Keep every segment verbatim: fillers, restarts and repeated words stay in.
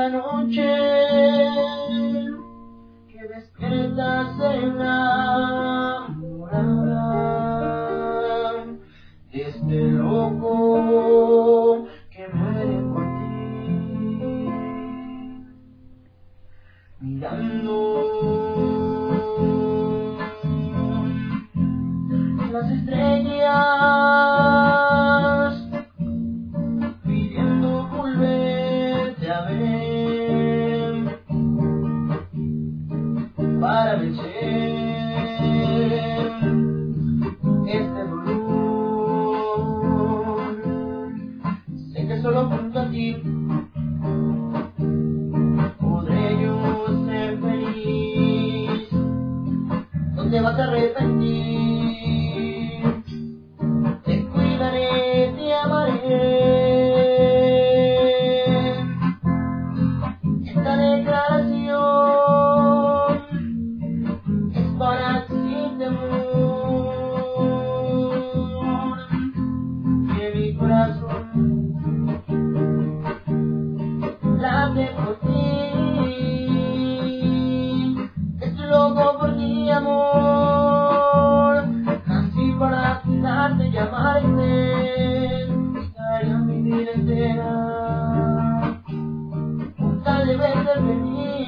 cada noche que despiertas enamorada de este loco que muere por ti, mirando las estrellas, pidiendo volverte a ver para vencer este dolor. Sé que solo junto a ti podré yo ser feliz, no te vas a arrepentir. Te cuidaré, te amaré. Esta declaración es para ti, sin temor, que mi corazón late por ti. Estoy loco por ti, amor. Nací para cuidarte y amarte. Daría mi vida entera con tal de verte feliz.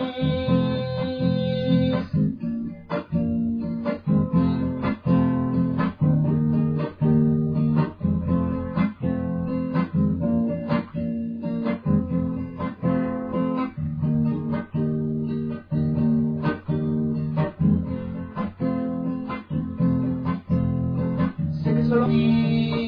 Sé que solo ti